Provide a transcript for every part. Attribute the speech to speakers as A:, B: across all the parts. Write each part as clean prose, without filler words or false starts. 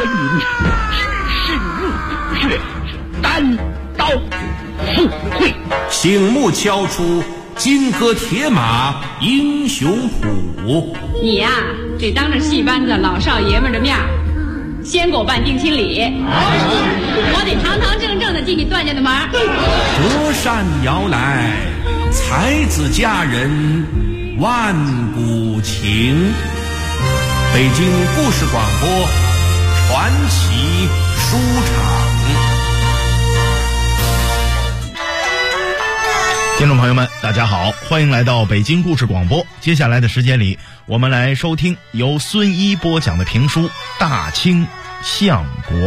A: 云深入骨血，单刀赴会。
B: 醒目敲出金戈铁马英雄谱。
C: 你呀，得当着戏班子老少爷们的面先给我办定亲礼，我得堂堂正正的进你段家的门。
B: 折扇摇来，才子佳人万古情。北京故事广播传奇书场。
D: 听众朋友们，大家好，欢迎来到北京故事广播。接下来的时间里，我们来收听由孙一播讲的评书《大清相国》。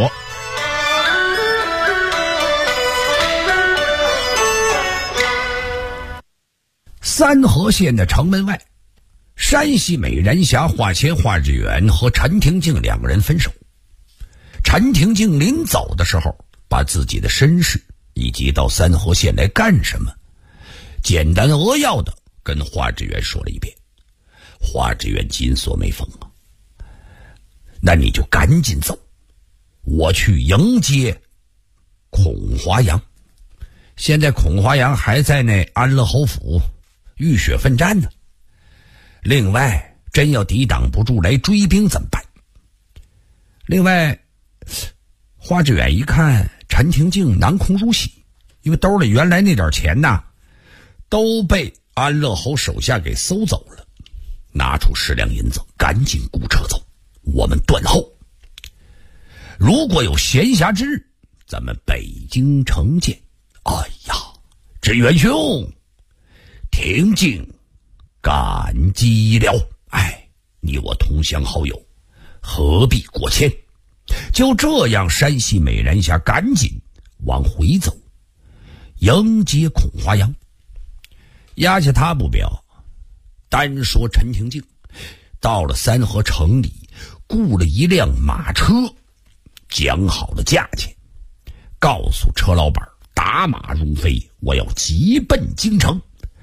A: 三河县的城门外，山西美人侠华谦华志远和陈廷敬两个人分手。陈廷敬临走的时候，把自己的身世以及到三河县来干什么简单扼要的跟华志远说了一遍。华志远紧锁眉峰啊，那你就赶紧走，我去迎接孔华阳。现在孔华阳还在那安乐侯府浴血奋战呢。另外，真要抵挡不住来追兵怎么办？另外，华志远一看陈廷敬囊空如洗，因为兜里原来那点钱呐都被安乐侯手下给搜走了，拿出10两银子，赶紧雇车走，我们断后。如果有闲暇之日，咱们北京城见。哎呀，志远兄，廷敬感激了。哎，你我同乡好友，何必过谦？就这样，山西美人侠赶紧往回走，迎接孔华阳。压下他不表，单说陈廷敬到了三河城里，雇了一辆马车，讲好了价钱，告诉车老板打马如飞，我要急奔京城。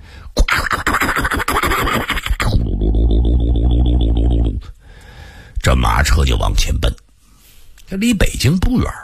A: 这马车就往前奔，这离北京不远。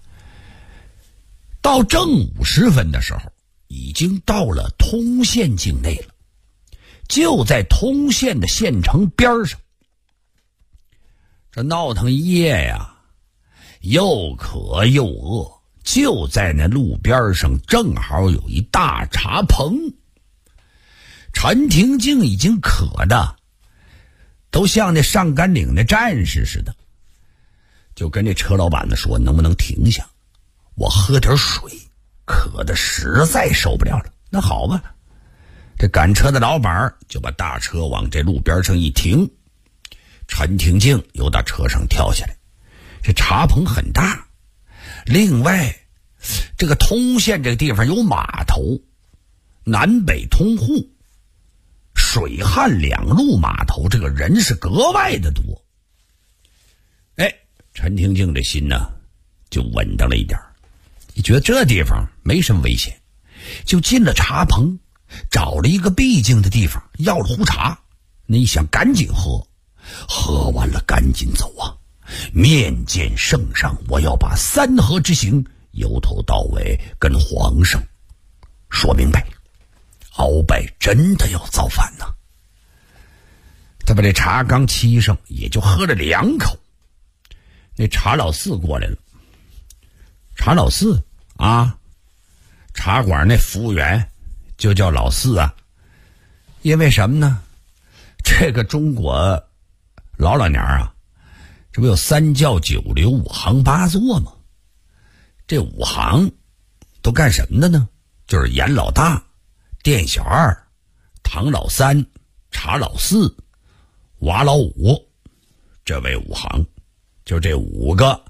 A: 到正午时分的时候，已经到了通县境内了，就在通县的县城边上。这闹腾一夜呀，又渴又饿，就在那路边上正好有一大茶棚。陈廷敬已经渴的都像那上甘岭的战士似的，就跟这车老板子说，能不能停下，我喝点水，渴的实在受不了了。那好吧，这赶车的老板就把大车往这路边上一停，陈廷敬又到车上跳下来。这茶棚很大，另外这个通县这个地方有码头，南北通户，水旱两路码头，这个人是格外的多。哎，陈廷敬这心呢就稳当了一点，你觉得这地方没什么危险，就进了茶棚，找了一个僻静的地方，要了壶茶。那一想赶紧喝，喝完了赶紧走啊！面见圣上，我要把三河之行由头到尾跟皇上说明白。鳌拜真的要造反呢。他把这茶刚沏上，也就喝了2口。那茶老四过来了。茶老四啊，茶馆那服务员就叫老四啊。因为什么呢？这个中国老年啊，这不有3教9流5行8作吗？这5行都干什么的呢？就是严老大、店小二、唐老三、茶老四、瓦老五，这为5行，就这5个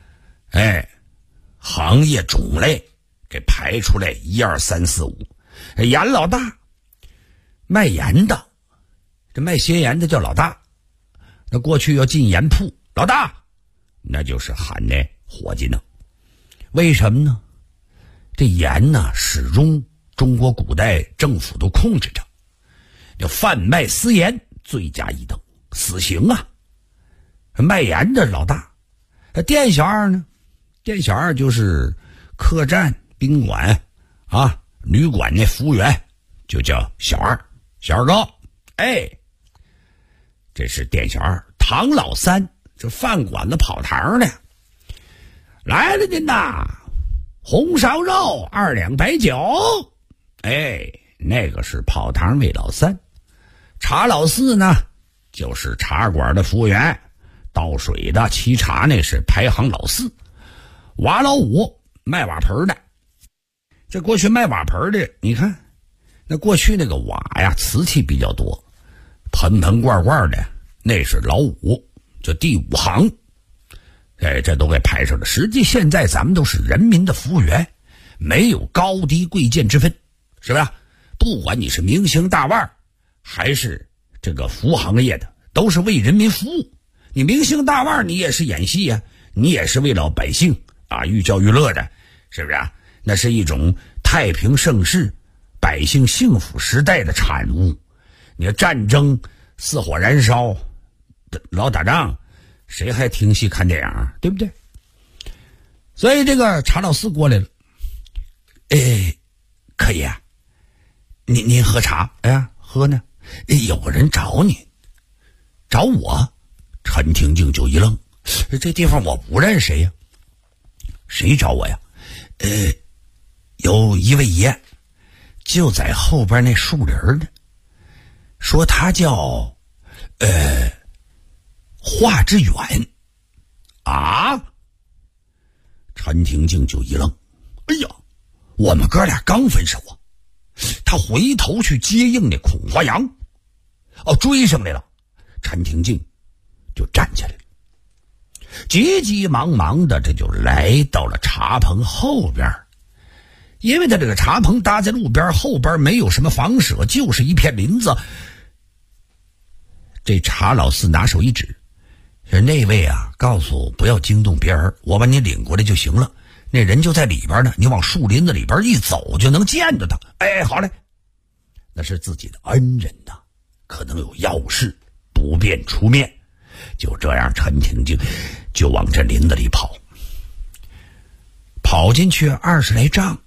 A: 行业种类给排出来，1、2、3、4、5。严老大卖盐的，这卖鲜盐的叫老大。那过去要进盐铺，老大那就是喊那伙计呢。为什么呢？这盐呢始终中国古代政府都控制着，要贩卖私盐罪加一等，死刑啊。卖盐的老大店小二呢？店小二就是客栈、宾馆啊、旅馆那服务员，就叫小二，小二哥。哎，这是店小二。唐老三，这饭馆子跑堂的，来了您呐，红烧肉2两白酒。哎，那个是跑堂位老三。茶老四呢，就是茶馆的服务员，倒水的、沏茶那是排行老四。瓦老五卖瓦盆的，这过去卖瓦盆的，你看那过去那个瓦呀，瓷器比较多，盆盆罐罐的，那是老五，就第5行。哎，这都给排上了。实际现在咱们都是人民的服务员，没有高低贵贱之分，是不是？不管你是明星大腕还是这个服务行业的，都是为人民服务。你明星大腕，你也是演戏呀，你也是为老百姓啊寓教于乐的，是不是啊？那是一种太平盛世、百姓幸福时代的产物。你看战争四火燃烧，老打仗，谁还听戏看电影啊？对不对？所以这个茶老四过来了，可以啊，您喝茶？哎呀，喝呢。有个人找你，找我。陈廷敬就一愣，这地方我不认识呀。谁找我呀？有一位爷，就在后边那树林呢，说他叫华之远。啊？陈廷敬就一愣，哎呀，我们哥俩刚分手啊。他回头去接应那孔华阳，追上来了。陈廷敬就站起来了，急急忙忙的这就来到了茶棚后边。因为他这个茶棚搭在路边，后边没有什么房舍，就是一片林子。这茶老四拿手一指，说那位啊，告诉不要惊动别人，我把你领过来就行了。那人就在里边呢，你往树林子里边一走就能见着他。哎，好嘞。那是自己的恩人呐，可能有要事，不便出面。就这样，陈廷敬就往这林子里跑，跑进去20来丈，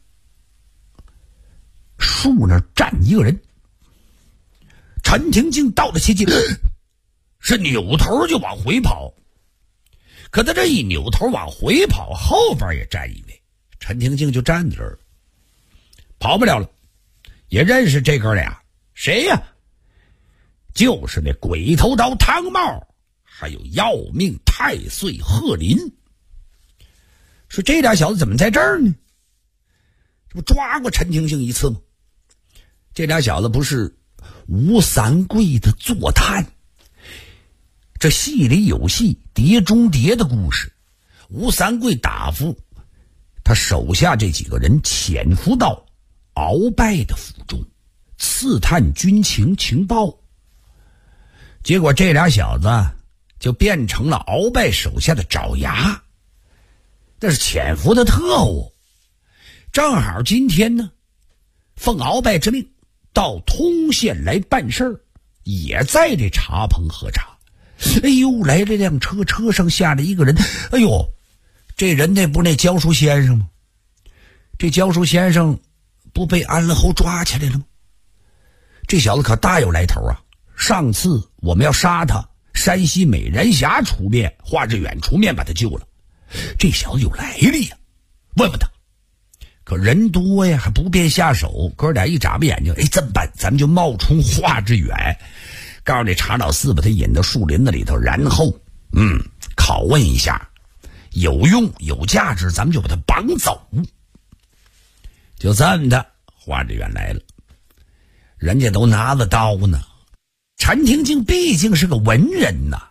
A: 树那儿站一个人。陈廷敬到了接近，是扭头就往回跑。可他这一扭头往回跑，后边也站一位，陈廷敬就站在这儿，跑不了了。也认识这哥俩，谁呀？就是那鬼头刀汤茂，还有要命太岁贺林。说这俩小子怎么在这儿呢？这不抓过陈廷敬一次吗？这俩小子不是吴三桂的坐探。这戏里有戏，碟中谍的故事。吴三桂打发他手下这几个人潜伏到鳌拜的府中，刺探军情情报。结果这俩小子就变成了鳌拜手下的爪牙，那是潜伏的特务。正好今天呢，奉鳌拜之命到通县来办事儿，也在这茶棚喝茶。哎呦，来了辆车，车上下来一个人。哎呦，这人那不是那教书先生吗？这教书先生不被安了后抓起来了吗？这小子可大有来头啊！上次我们要杀他，山西美人峡出面，华志远出面把他救了。这小子有来历呀，问问他。可人多呀，还不便下手。哥俩一眨巴眼睛，这么办？咱们就冒充华志远，告诉这茶老四把他引到树林子里头，然后拷问一下，有用有价值，咱们就把他绑走。就这么的，华志远来了，人家都拿着刀呢。陈廷敬毕竟是个文人呐，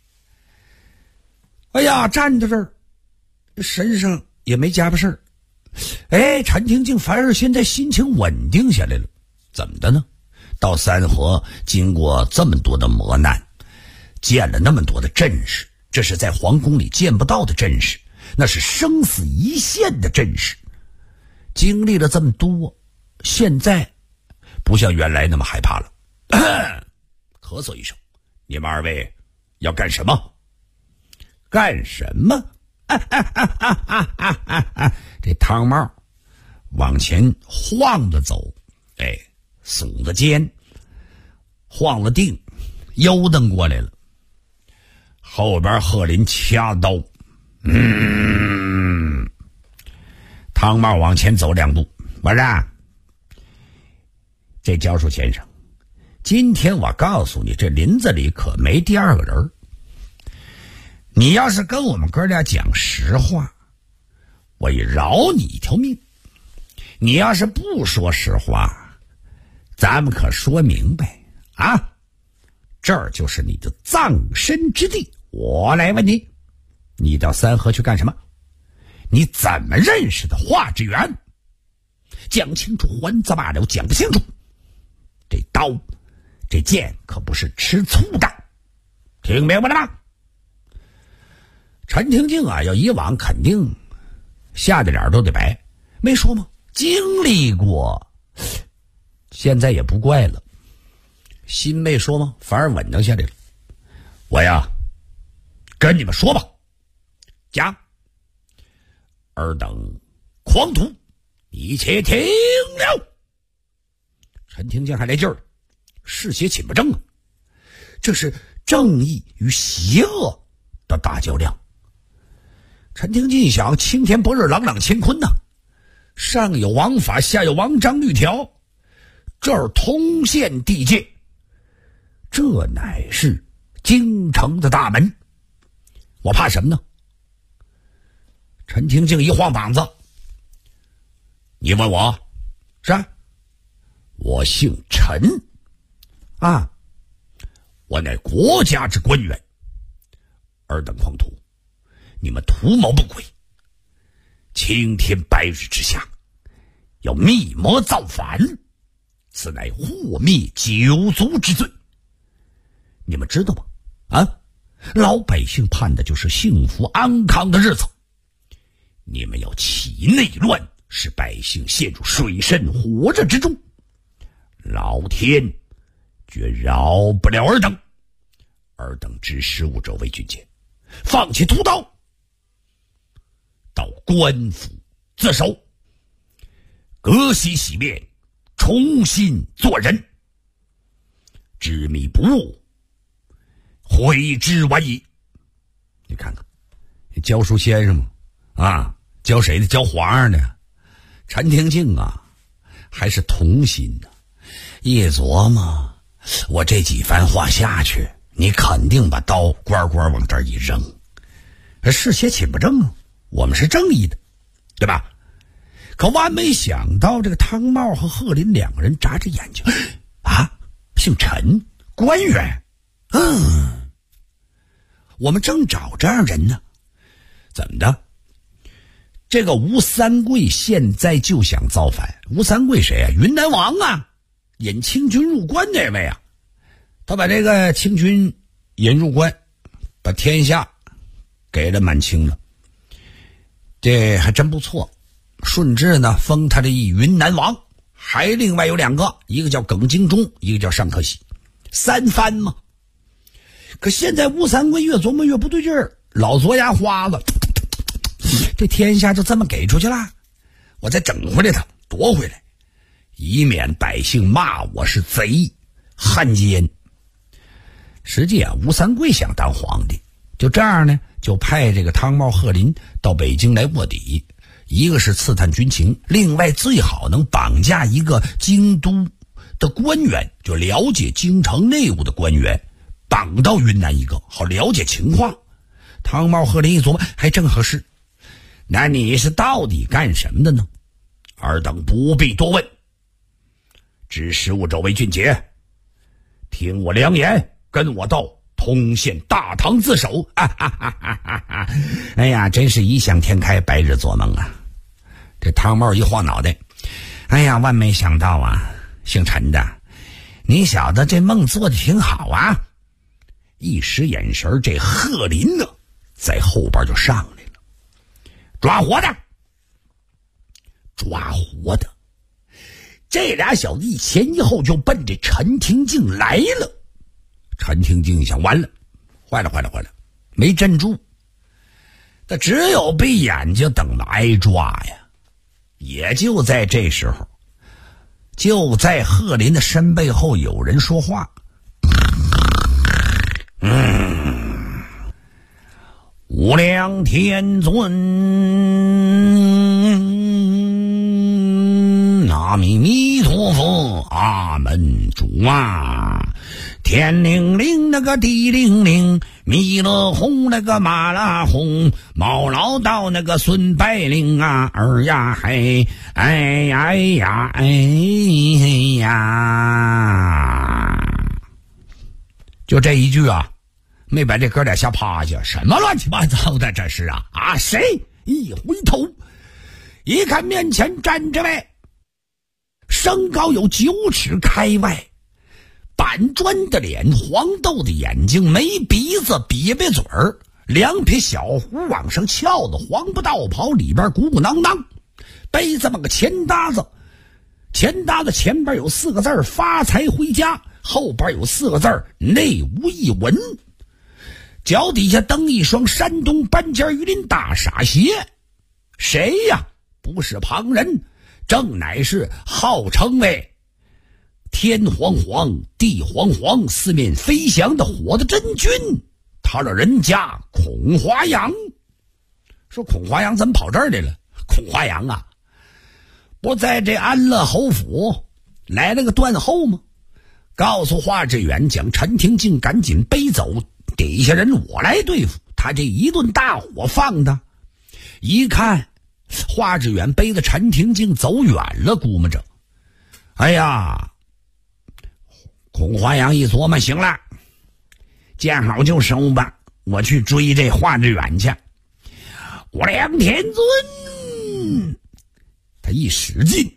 A: 哎呀，站在这儿，身上也没家伙事儿。陈廷敬反而现在心情稳定下来了。怎么的呢？到三河经过这么多的磨难，见了那么多的阵势，这是在皇宫里见不到的阵势，那是生死一线的阵势。经历了这么多，现在不像原来那么害怕了。咳嗽一声，你们二位要干什么？干什么？ 这汤帽往前晃着走，耸着肩，晃了腚，悠蹬过来了。后边贺林掐刀，汤帽往前走2步，我说：“这教书先生，今天我告诉你，这林子里可没第二个人。你要是跟我们哥俩讲实话，我也饶你一条命；你要是不说实话，咱们可说明白啊！这儿就是你的葬身之地。我来问你，你到三河去干什么？你怎么认识的华志远？讲清楚，还则罢了，讲不清楚，这刀这剑可不是吃醋的，听明白了吗？”陈廷敬啊，要以往肯定吓得脸都得白，没说吗？经历过，现在也不怪了，心没说吗？反而稳当下来了。我呀，跟你们说吧，讲，尔等狂徒，你且听了。陈廷敬还来劲儿，嗜血寝不正啊，这是正义与邪恶的大较量。陈廷敬想，青天白日，朗朗乾坤呐，上有王法，下有王章律条，这儿通县地界，这乃是京城的大门，我怕什么呢？陈廷敬一晃膀子，你问我是？我姓陈啊，我乃国家之官员，尔等狂徒，你们图谋不轨，青天白日之下要密谋造反，此乃祸灭九族之罪，你们知道吗？啊，老百姓盼的就是幸福安康的日子，你们要起内乱，使百姓陷入水深火热之中，老天绝饶不了尔等。尔等指使5州卫军节，放弃屠刀，到官府自首，革洗洗面，重新做人，知迷不悟，悔之晚矣。你看看，教书先生嘛，啊，教谁的？教皇上的。陈廷敬啊，还是童心呢。一琢磨，我这几番话下去，你肯定把刀乖乖往这儿一扔。嗜血寝不正啊，我们是正义的，对吧？可万没想到，这个汤茂和贺林2个人眨着眼睛，啊，姓陈，官员，我们正找这样人呢。怎么的？这个吴三桂现在就想造反。吴三桂谁啊？云南王啊，引清军入关那位啊。他把这个清军引入关，把天下给了满清了，这还真不错。顺治呢封他这一云南王，还另外有2个，一个叫耿精忠，一个叫尚可喜，3藩嘛。可现在吴三桂越琢磨越不对劲儿，老左牙花子，这天下就这么给出去了，我再整回来他，夺回来，以免百姓骂我是贼汉奸。实际啊，吴三桂想当皇帝，就这样呢，就派这个汤茂、贺林到北京来卧底，一个是刺探军情，另外最好能绑架一个京都的官员，就了解京城内务的官员，绑到云南一个，好了解情况。汤茂、贺林一琢磨，还正合适。那你是到底干什么的呢？尔等不必多问，指使5州卫军节，听我良言，跟我到通县大堂自首。哎呀，真是异想天开，白日做梦啊。这汤茂一晃脑袋，哎呀，万没想到啊，姓陈的，你小子这梦做的挺好啊。一时眼神，这贺林呢在后边就上来了，抓活的，抓活的。这俩小子一前一后就奔着陈廷敬来了。陈廷敬想，完了，坏了，没镇住。 他只有闭眼睛等着挨抓呀。也就在这时候，就在贺林的身背后有人说话。无量天尊，阿弥陀佛，阿门主啊！天灵灵那个地灵灵，弥勒红那个马拉红，毛老道那个孙白灵啊，儿呀嘿，哎呀哎呀哎呀！就这一句啊，没把这哥俩吓趴下。什么乱七八糟的这是啊啊！谁？一回头一看，面前站着位身高有9尺开外，板砖的脸，黄豆的眼睛，没鼻子，瘪瘪嘴儿，2撇小胡往上翘的黄布道袍里边鼓鼓囊囊，背这么个钱搭子，钱搭子前边有4个字发财回家，后边有4个字内无一文，脚底下蹬一双山东半截鱼鳞大傻鞋。谁呀？不是旁人，正乃是号称为天黄黄地黄黄四面飞翔的火的真君，他老人家孔华阳。说孔华阳怎么跑这儿来了？孔华阳啊，不在这安乐侯府来了个断后吗？告诉华志远将陈廷敬赶紧背走，底下人我来对付他。这一顿大火放的，一看华志远背着陈廷敬走远了，估摸着，哎呀，孔华阳一琢磨，行了，见好就收吧，我去追这华志远去。无量天尊，他一使劲，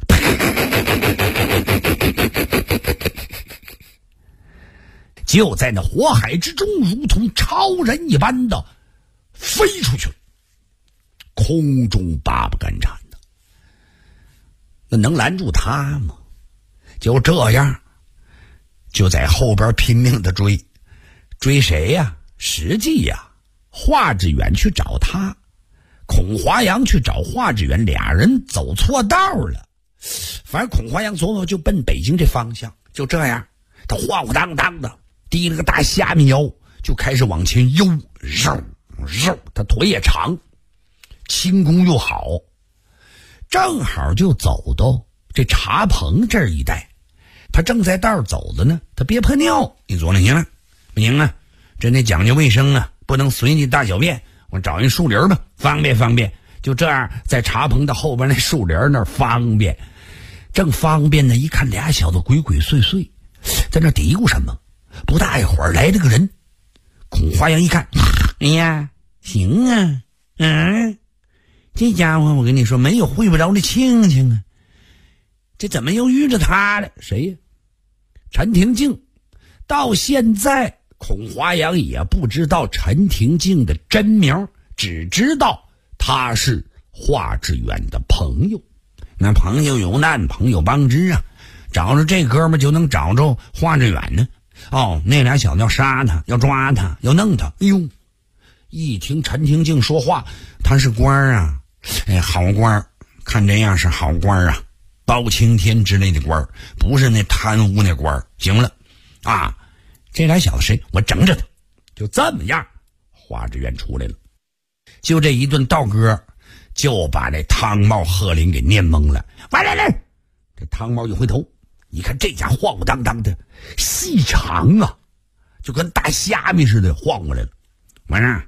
A: 就在那火海之中，如同超人一般的飞出去了，空中八不敢缠的，那能拦住他吗？就这样，就在后边拼命的追，追谁呀？实际呀，华志远去找他，孔华阳去找华志远，俩人走错道了。反正孔华阳琢磨就奔北京这方向，就这样，他晃晃荡荡的提了个大虾米腰，就开始往前悠，肉，他腿也长，轻功又好，正好就走到这茶棚这一带。他正在道走着呢，他憋破尿，你琢磨行了，不行啊，这得讲究卫生啊，不能随地大小便，我找一树林吧，方便方便。就这样，在茶棚的后边那树林那儿方便，正方便呢，一看俩小子鬼鬼祟祟，在那嘀咕什么。不大一会儿来了个人，孔华阳一看，哎呀，行啊，这家伙我跟你说没有会不着的庆庆啊，这怎么又遇着他了？谁呀？陈廷敬。到现在孔华阳也不知道陈廷敬的真名，只知道他是华志远的朋友。那朋友有难朋友帮之啊，找着这哥们就能找着华志远呢。哦，那俩小子要杀他，要抓他，要弄他。哎呦，一听陈廷敬说话，他是官啊，哎，好官，看这样是好官啊，包青天之类的官，不是那贪污那官。行了啊，这俩小子谁？我整着他。就这么样，华志远出来了，就这一顿道歌，就把这汤茂贺林给念懵了。来，这汤茂一回头，你看这家晃晃荡荡的，细长啊，就跟大虾米似的晃过来了。完了，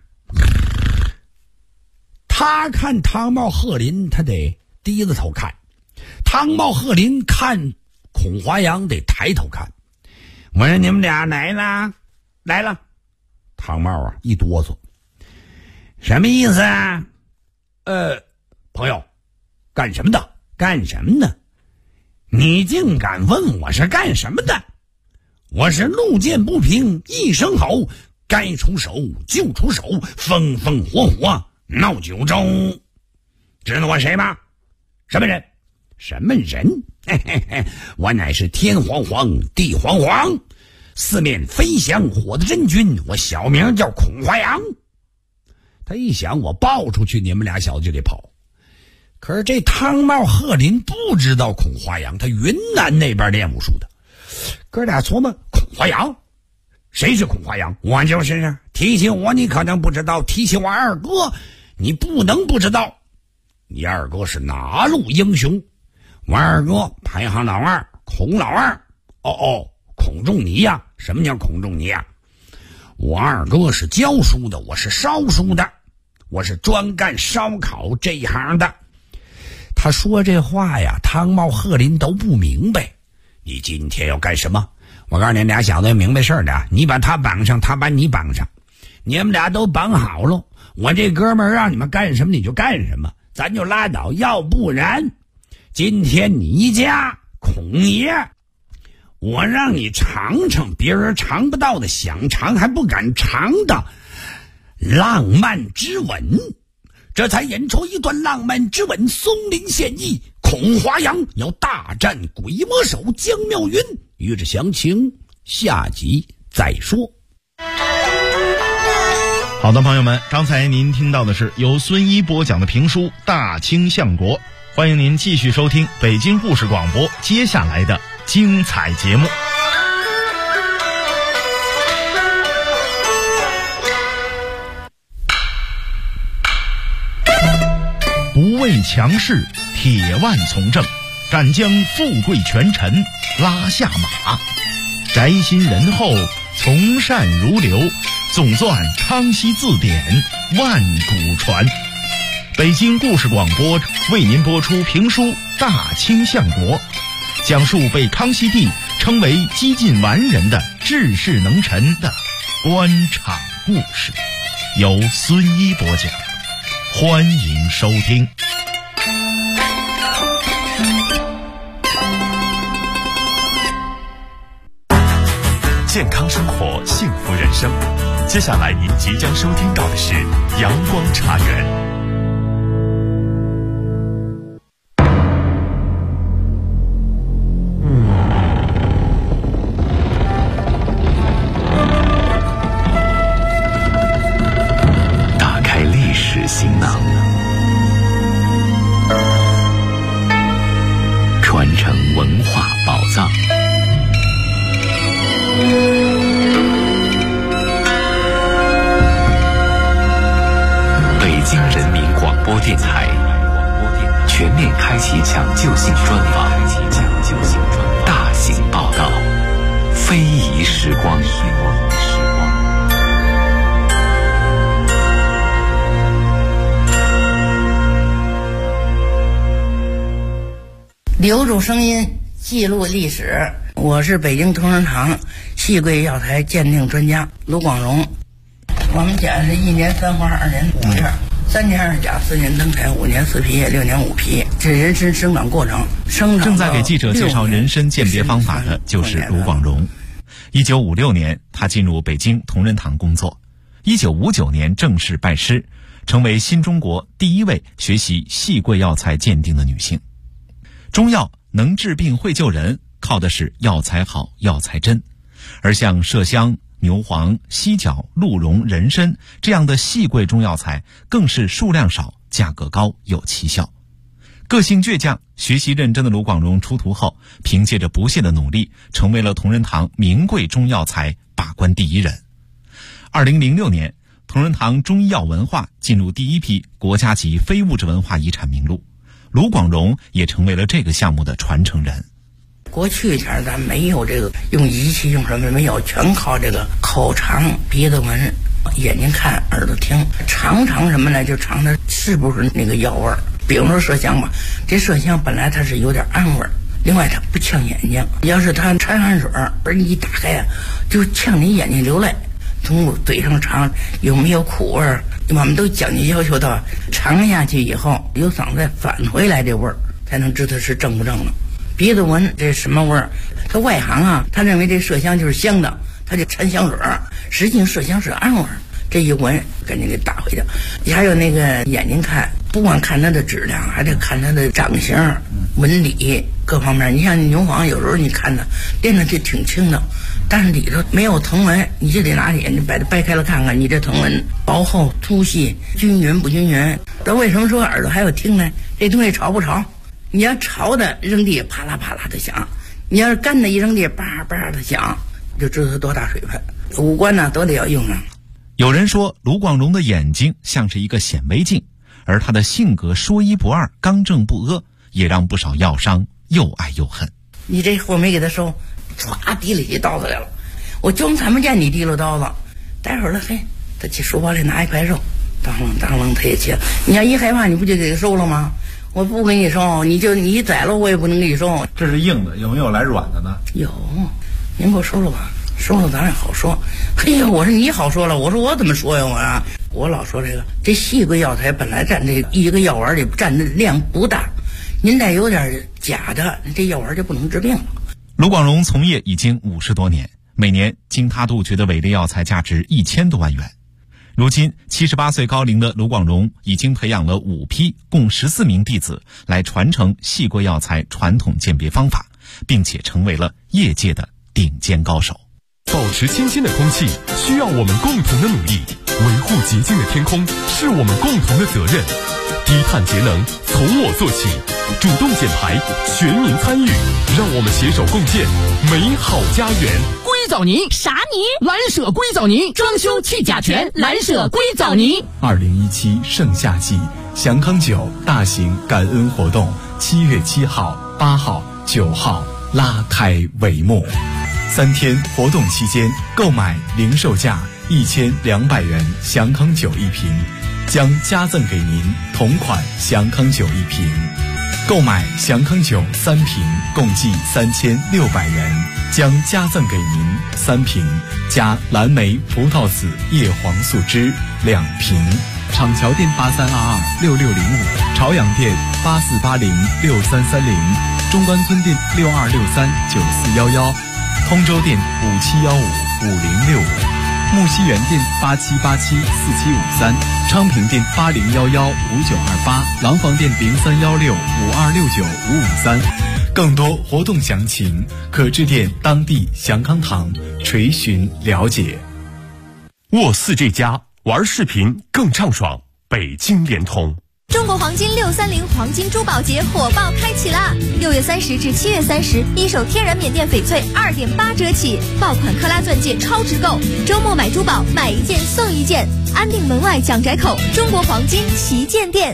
A: 他看汤茂贺林，他得低着头看；汤茂贺林看孔华阳得抬头看。我说你们俩来了，来了。汤茂啊一哆嗦，什么意思啊？朋友，干什么的？干什么的？你竟敢问我是干什么的？我是路见不平一声吼，该出手就出手，风风火火闹九州。知道我谁吗？什么人？什么人？嘿嘿嘿，我乃是天黄黄地黄黄，四面飞翔火的真君，我小名叫孔华阳。 他一想，我抱出去，你们俩小子就得跑。可是这汤茂鹤林不知道孔华阳，他云南那边练武术的。哥俩琢磨，孔华阳？谁是孔华阳？我就是啊。提起我你可能不知道，提起我二哥你不能不知道。你二哥是哪路英雄？我二哥排行老二，孔老二。孔仲尼呀。什么叫孔仲尼呀？我二哥是教书的，我是烧书的，我是专干烧烤这一行的。他说这话呀，汤茂鹤林都不明白。你今天要干什么？我告诉你，俩小子明白事儿的，你把他绑上，他把你绑上，你们俩都绑好了。我这哥们儿让你们干什么你就干什么，咱就拉倒。要不然，今天你家孔爷，我让你尝尝别人尝不到的，想尝还不敢尝的浪漫之吻。这才演出一段浪漫之吻。松林献艺，孔华阳要大战鬼魔手江妙云。欲知详情，下集再说。
D: 好的，朋友们，刚才您听到的是由孙一播讲的评书《大清相国》，欢迎您继续收听北京故事广播接下来的精彩节目。不畏强势，铁腕从政，敢将富贵权臣拉下马，宅心仁厚，从善如流，总算康熙字典万古传。北京故事广播为您播出评书《大清相国》，讲述被康熙帝称为几近完人的治世能臣的官场故事，由孙一播讲，欢迎收听。
E: 健康生活，幸福人生。接下来您即将收听到的是阳光茶园。打开历史行囊，传承文化宝藏。北京人民广播电台全面开启抢救性专访，大型报道，非遗时光。
F: 留住声音，记录历史。我是北京同仁堂细桂药材鉴定专家卢广荣。我们家是1年3花2年5叶，3年2甲4年灯台5年4皮6年5皮，这人参生长过程。
E: 正在给记者介绍人参鉴别方法的就是卢广荣。1956年，他进入北京同仁堂工作。1959年正式拜师，成为新中国第一位学习细桂药材鉴定的女性。中药能治病会救人，靠的是药材好药材真，而像麝香、牛黄、犀角、鹿茸、人参这样的细桂中药材更是数量少，价格高，有奇效。个性倔强、学习认真的卢广荣出徒后，凭借着不懈的努力，成为了同仁堂名贵中药材把关第一人。2006年，同仁堂中医药文化进入第一批国家级非物质文化遗产名录，卢广荣也成为了这个项目的传承人。
F: 过去前咱没有这个用仪器用什么没有，全靠这个口尝、鼻子闻、眼睛看、耳朵听，尝什么呢？就尝它是不是那个药味儿。比如说麝香吧，这麝香本来它是有点暗味儿，另外它不呛眼睛。要是它掺汗水，而你一打开啊，就呛你眼睛流泪。从嘴上尝有没有苦味儿，我们都讲究要求到尝下去以后，有嗓子再返回来这味儿，才能知道是正不正了。鼻子闻这什么味儿？他外行啊，他认为这麝香就是香的，他就掺香水，实际上麝香是暗味儿。这一闻赶紧给打回去。还有那个眼睛看， 不光看它的质量，还得看它的长相、纹理各方面。你像牛黄，有时候你看它练的就挺轻的，但是里头没有藤纹，你就得拿眼睛把它掰开了看看，你这藤纹薄厚、粗细、均匀不均匀。那为什么说耳朵还有听呢？这东西潮不潮？你要潮的扔地啪啦啪啦的响，你要是干的一扔地叭叭的响，就知道它多大水分。五官呢都得要用上。
E: 有人说卢广荣的眼睛像是一个显微镜，而他的性格说一不二、刚正不阿，也让不少药商又爱又恨。
F: 你这货没给他收，唰提了起刀子来了，我就看不见你提了刀子，待会儿了，嘿，他去书包里拿一块肉，当啷当啷他也切。你要一害怕，你不就给他收了吗？我不给你收，你一宰了我也不能给你收。
G: 这是硬的，有没有来软的呢？
F: 有，您给我收了吧，收了咱也好说。嘿呀，我说你好说了，我说我怎么说呀我老说这细桂药材本来占这一个药丸里占的量不大，您再有点假的，这药丸就不能治病了。
E: 卢广荣从业已经50多年，每年经他杜绝的伪劣药材价值1000多万元。如今78岁高龄的卢广荣已经培养了5批共14名弟子来传承细桂药材传统鉴别方法，并且成为了业界的顶尖高手。
H: 保持清新的空气需要我们共同的努力，维护洁净的天空是我们共同的责任。低碳节能从我做起，主动减排，全民参与，让我们携手共建美好家园。
I: 硅藻泥啥泥？蓝舍硅藻泥，装修去甲醛，蓝舍硅藻泥。
J: 2017盛夏季祥康酒大型感恩活动7月7号、8号、9号拉开帷幕。3天活动期间，购买零售价1200元祥康酒1瓶，将加赠给您同款祥康酒1瓶。购买祥康酒3瓶，共计3600元，将加赠给您3瓶加蓝莓葡萄籽叶黄素汁2瓶。厂桥店83226605，朝阳店84806330，中关村店62639411，通州店57155065，木樨园店87874753，昌平店80115928，廊坊店031652695553。更多活动详情可致电当地祥康堂垂询了解。
H: 沃4G+玩视频更畅爽，北京联通。
K: 中国黄金630黄金珠宝节火爆开启啦！6月30至7月30，一手天然缅甸翡翠2.8折起，爆款克拉钻戒超值购，周末买珠宝买1件送1件，安定门外蒋宅口中国黄金旗舰店。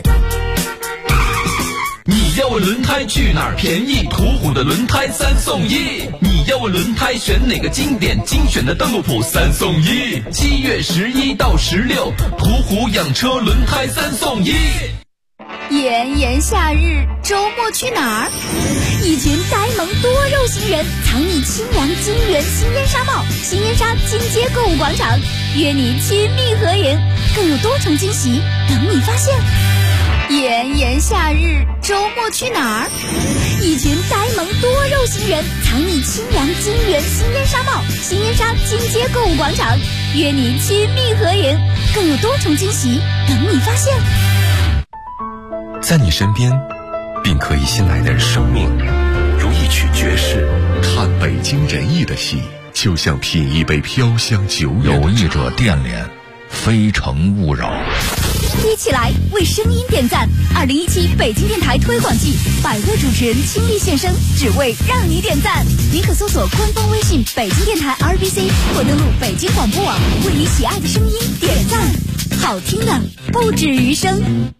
L: 你要问轮胎去哪儿便宜？途虎的轮胎3送1。你要问轮胎选哪个经典？精选的邓禄普3送1。7月11到16，途虎养车轮胎3送1。
K: 炎炎夏日，周末去哪儿？一群呆萌多肉型人藏匿清凉金源新烟纱帽、新烟纱金街购物广场，约你亲密合影，更有多重惊喜等你发现。炎炎夏日，周末去哪儿？一群呆萌多肉型人藏匿清凉金源新烟纱帽、新烟纱金街购物广场，约你亲密合影，更有多重惊喜等你发现。
M: 在你身边，并可以信赖的生命，如一曲爵士。
N: 看北京人艺的戏，就像品一杯飘香久远。
O: 有意者电联，非诚勿扰。
K: 一起来为声音点赞！2017北京电台推广季，100位主持人倾力现身，只为让你点赞。您可搜索官方微信北京电台 RBC， 或登录北京广播网，为你喜爱的声音点赞。好听的不止于声。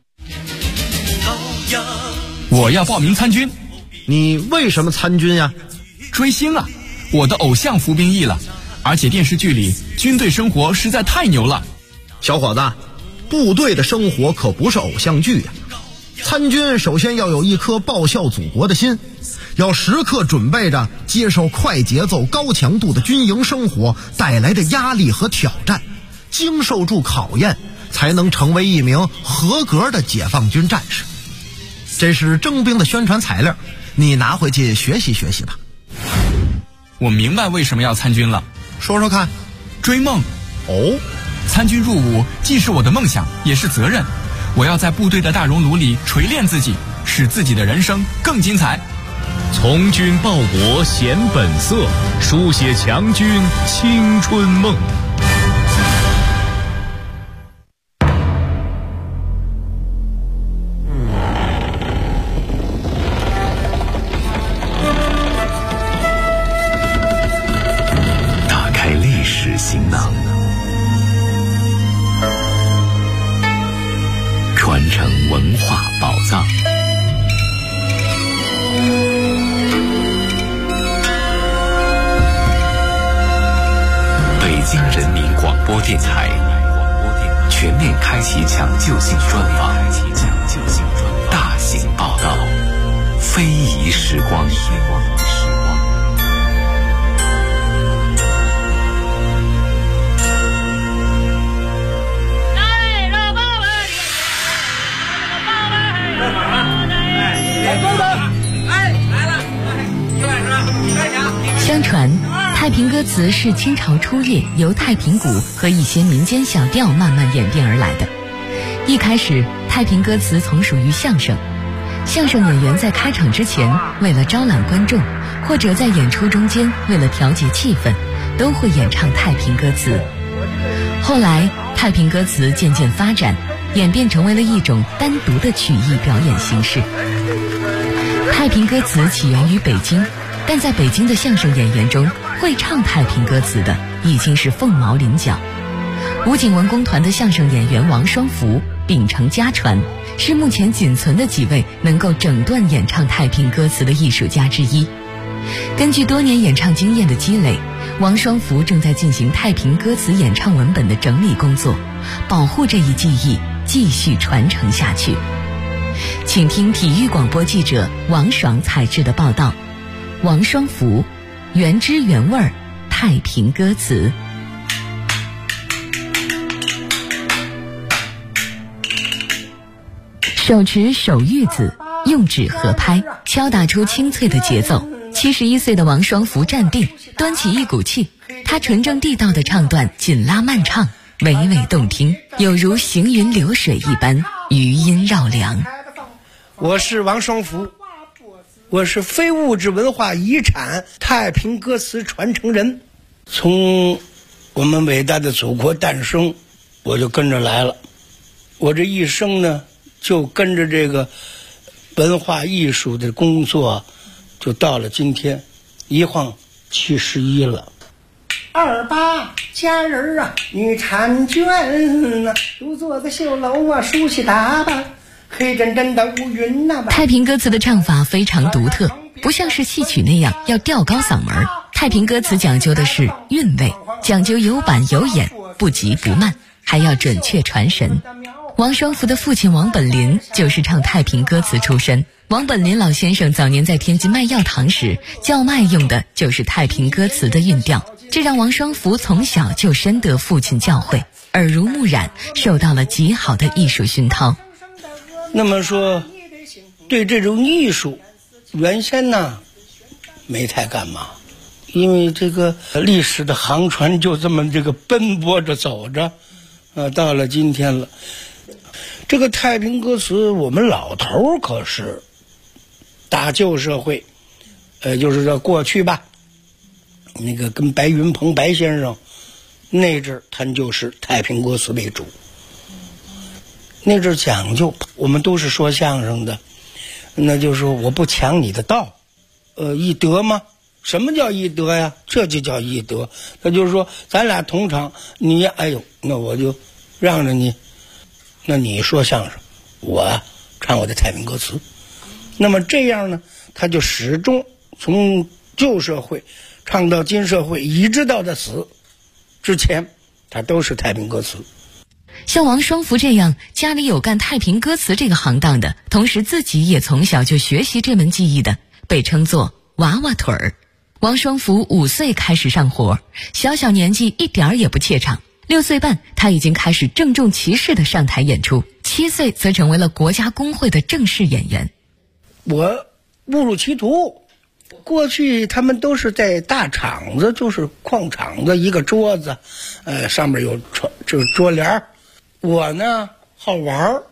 P: 我要报名参军。
Q: 你为什么参军呀？
P: 追星啊！我的偶像服兵役了，而且电视剧里军队生活实在太牛了。
Q: 小伙子，部队的生活可不是偶像剧呀。参军首先要有一颗报效祖国的心，要时刻准备着接受快节奏高强度的军营生活带来的压力和挑战，经受住考验，才能成为一名合格的解放军战士。这是征兵的宣传材料，你拿回去学习学习吧。
P: 我明白为什么要参军了，
Q: 说说看。
P: 追梦。
Q: 哦，
P: 参军入伍既是我的梦想，也是责任。 我要在部队的大熔炉里锤炼自己，使自己的人生更精彩。
H: 从军报国显本色，书写强军青春梦。
R: 打开历史行囊，传承文化宝藏。北京人民广播电台全面开启抢救性专访，大型报道，非遗时光。
S: 相传太平歌词是清朝初叶由太平鼓和一些民间小调慢慢演变而来的。一开始太平歌词从属于相声，相声演员在开场之前为了招揽观众，或者在演出中间为了调节气氛，都会演唱太平歌词。后来太平歌词渐渐发展，演变成为了一种单独的曲艺表演形式。太平歌词起源于北京，但在北京的相声演员中，会唱太平歌词的已经是凤毛麟角。武警文工团的相声演员王双福秉承家传，是目前仅存的几位能够整段演唱太平歌词的艺术家之一。根据多年演唱经验的积累，王双福正在进行太平歌词演唱文本的整理工作，保护这一技艺继续传承下去。请听体育广播记者王爽采制的报道。王双福，原汁原味太平歌词。手持手玉子，用指合拍，敲打出清脆的节奏。71岁的王双福站定，端起一股气，他纯正地道的唱段紧拉慢唱，娓娓动听，有如行云流水一般，余音绕梁。
T: 我是王双福，我是非物质文化遗产太平歌词传承人。从我们伟大的祖国诞生，我就跟着来了。我这一生呢，就跟着这个文化艺术的工作，就到了今天，一晃71了。28佳人啊，女婵娟啊，独坐在绣楼啊，梳洗打扮，黑真真的乌云呐。
S: 太平歌词的唱法非常独特，不像是戏曲那样要调高嗓门。太平歌词讲究的是韵味，讲究有板有眼，不急不慢，还要准确传神。王双福的父亲王本林就是唱太平歌词出身。王本林老先生早年在天津卖药堂时，叫卖用的就是太平歌词的韵调，这让王双福从小就深得父亲教诲，耳濡目染，受到了极好的艺术熏陶。
T: 那么说，对这种艺术，原先呢没太干嘛，因为这个历史的航船就这么这个奔波着走着，到了今天了。这个太平歌词，我们老头可是大旧社会，就是说过去吧，那个跟白云鹏白先生那阵儿，他就是太平歌词为主。那阵儿讲究，我们都是说相声的，那就是说我不抢你的道，义德吗？什么叫义德呀？这就叫义德。那就是说，咱俩同场，你哎呦，那我就让着你，那你说相声，我唱我的太平歌词。那么这样呢，他就始终从旧社会唱到今社会，一直到他死之前，他都是太平歌词。
S: 像王双福这样家里有干太平歌词这个行当的，同时自己也从小就学习这门技艺的，被称作娃娃腿儿。王双福5岁开始上活，小小年纪一点儿也不怯场。6岁半，他已经开始郑重其事地上台演出。7岁则成为了国家工会的正式演员。
T: 我误入歧途，过去他们都是在大厂子，就是矿场子，一个桌子，上面有这个桌帘。我呢好玩，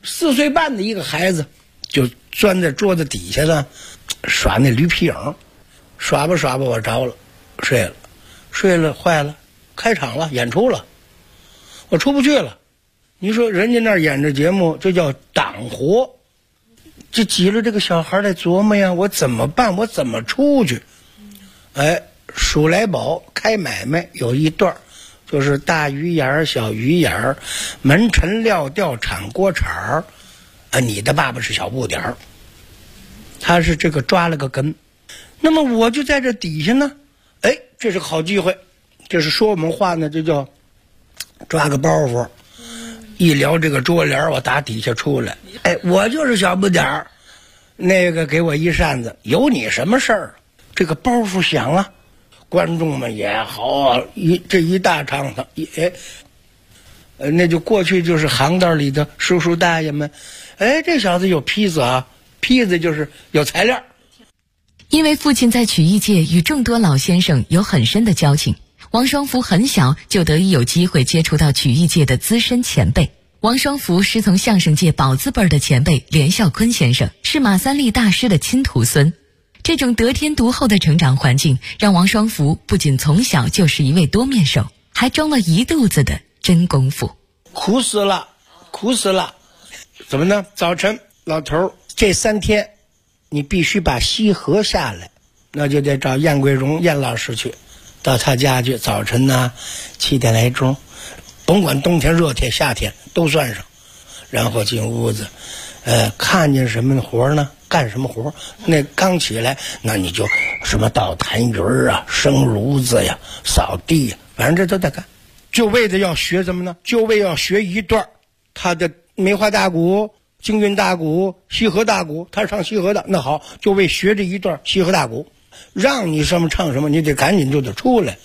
T: 4岁半的一个孩子就钻在桌子底下呢，耍那驴皮影，耍吧耍吧我着了，睡了坏了，开场了，演出了，我出不去了。你说人家那儿演着节目，这叫党活，这挤了这个小孩在琢磨呀，我怎么办？我怎么出去？哎，数来宝开买卖有一段，就是大鱼眼小鱼眼，门陈料调铲锅铲你的爸爸是小不点儿，他是这个抓了个根。那么我就在这底下呢，哎，这是个好机会，这是说我们话呢，这叫抓个包袱。一聊这个桌帘，我打底下出来，哎，我就是小不点儿，那个给我一扇子，有你什么事儿？这个包袱响啊，观众们也好，这一大场子，那就过去就是行当里的叔叔大爷们，哎，这小子有坯子啊，坯子就是有材料。
S: 因为父亲在曲艺界与众多老先生有很深的交情，王双福很小就得以有机会接触到曲艺界的资深前辈。王双福师从相声界宝字辈的前辈连孝坤先生，是马三立大师的亲徒孙。这种得天独厚的成长环境，让王双福不仅从小就是一位多面手，还装了一肚子的真功夫。
T: 苦死了，苦死了！怎么呢？早晨，老头这3天，你必须把西河下来，那就得找燕桂荣燕老师去，到他家去。早晨呢，7点来钟，甭管冬天、热天、夏天都算上，然后进屋子，看见什么活呢？干什么活？那刚起来，那你就什么倒痰盂啊、生炉子呀、扫地呀，反正这都得干。就为的要学什么呢？就为要学一段他的梅花大鼓、京韵大鼓、西河大鼓，他唱西河的，那好，就为学这一段西河大鼓，让你什么唱什么，你得赶紧就得出来。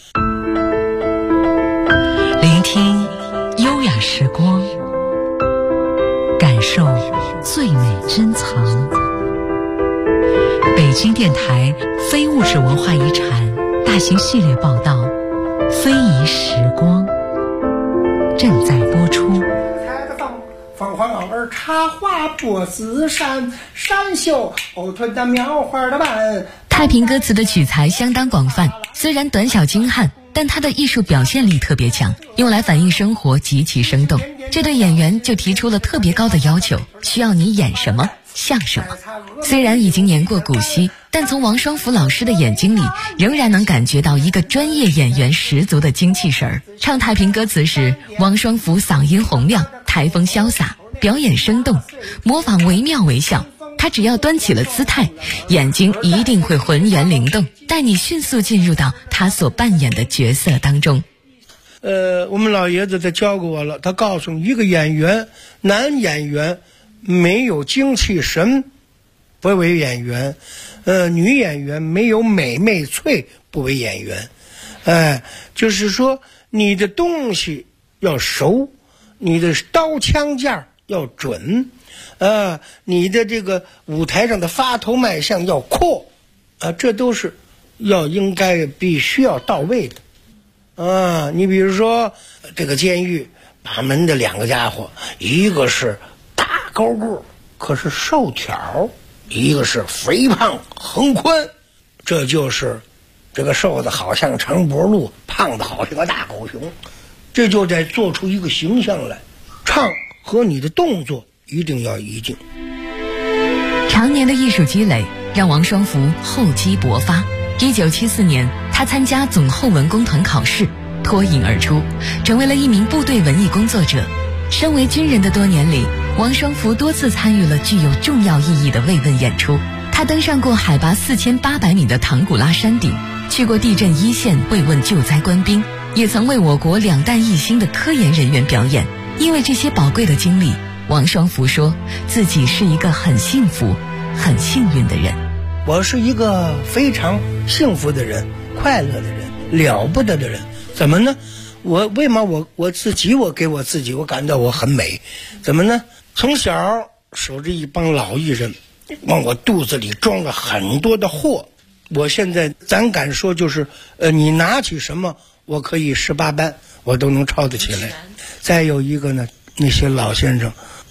S: 聆听优雅时光，感受最美珍藏。北京电台非物质文化遗产大型系列报道《非遗时光》正在播出。
T: 凤凰儿插花脖子山，山秀后臀的描花的板。
S: 太平歌词的取材相当广泛，虽然短小精悍，但它的艺术表现力特别强，用来反映生活极其生动。这对演员就提出了特别高的要求，需要你演什么像什么。虽然已经年过古稀，但从王双福老师的眼睛里，仍然能感觉到一个专业演员十足的精气神儿。唱太平歌词时，王双福嗓音洪亮，台风潇洒，表演生动，模仿惟妙惟肖。他只要端起了姿态，眼睛一定会浑圆灵动，带你迅速进入到他所扮演的角色当中。
T: 我们老爷子他教过我了，他告诉你，一个演员，男演员没有精气神不为演员，女演员没有美媚脆不为演员。就是说你的东西要熟，你的刀枪架要准，你的这个舞台上的发头卖相要阔，这都是应该必须要到位的。你比如说这个监狱把门的2个家伙，一个是大高个可是瘦条，一个是肥胖横宽，这就是这个瘦的好像长脖鹿，胖的好像个大狗熊，这就得做出一个形象来。唱和你的动作一定要一致。
S: 常年的艺术积累让王双福厚积薄发。1974年，他参加总后文工团考试，脱颖而出，成为了一名部队文艺工作者。身为军人的多年里，王双福多次参与了具有重要意义的慰问演出。他登上过海拔4800米的唐古拉山顶，去过地震1线慰问救灾官兵，也曾为我国2弹1星的科研人员表演。因为这些宝贵的经历，王双福说自己是一个很幸福、很幸运的人。
T: 我是一个非常幸福的人，快乐的人，了不得的人。怎么呢？为什么我自己，我给我自己，我感到我很美。怎么呢？从小守着一帮老艺人，往我肚子里装了很多的货。我现在咱敢说就是，你拿起什么，我可以18般，我都能抄得起来。再有一个呢，那些老先生，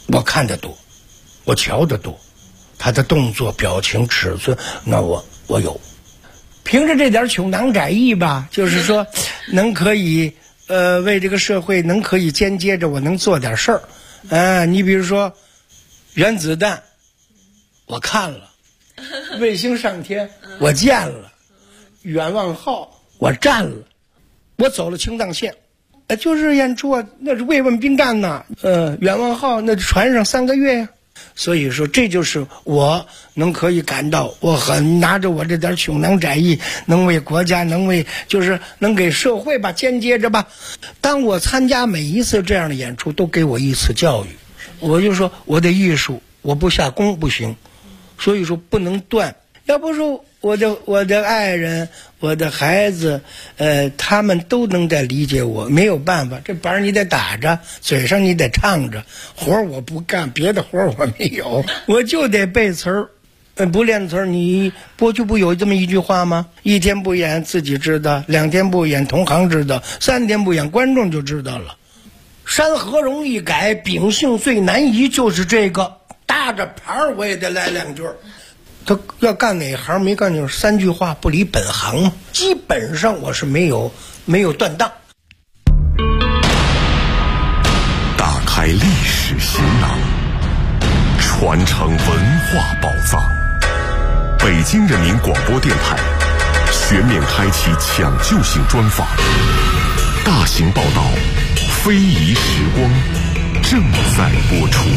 T: 我看得多，我瞧得多，他的动作、表情、尺寸，那我有。凭着这点穷囊窄意吧，就是说能可以为这个社会能可以间接着我能做点事儿。你比如说原子弹我看了，卫星上天我见了，远望号我站了，我走了青藏线，就是演出啊，那是慰问兵站呐，远望号那船上3个月呀。所以说这就是我能可以感到我很拿着我这点穷囊窄意，能为国家，能为就是能给社会吧，间接着吧。当我参加每一次这样的演出，都给我一次教育。我就说我的艺术我不下功不行，所以说不能断。要不说我的爱人，我的孩子，他们都能在理解我，没有办法，这板你得打着，嘴上你得唱着，活我不干，别的活我没有，我就得背词儿，不练词儿，你过去不有这么一句话吗？1天不演自己知道，2天不演同行知道，3天不演观众就知道了。山河容易改，秉性最难移，就是这个，搭着牌儿我也得来2句。他要干哪行没干就是3句话不离本行，基本上我是没有断档。
N: 打开历史行囊，传承文化宝藏。北京人民广播电台全面开启抢救性专访，大型报道，非遗时光正在播出。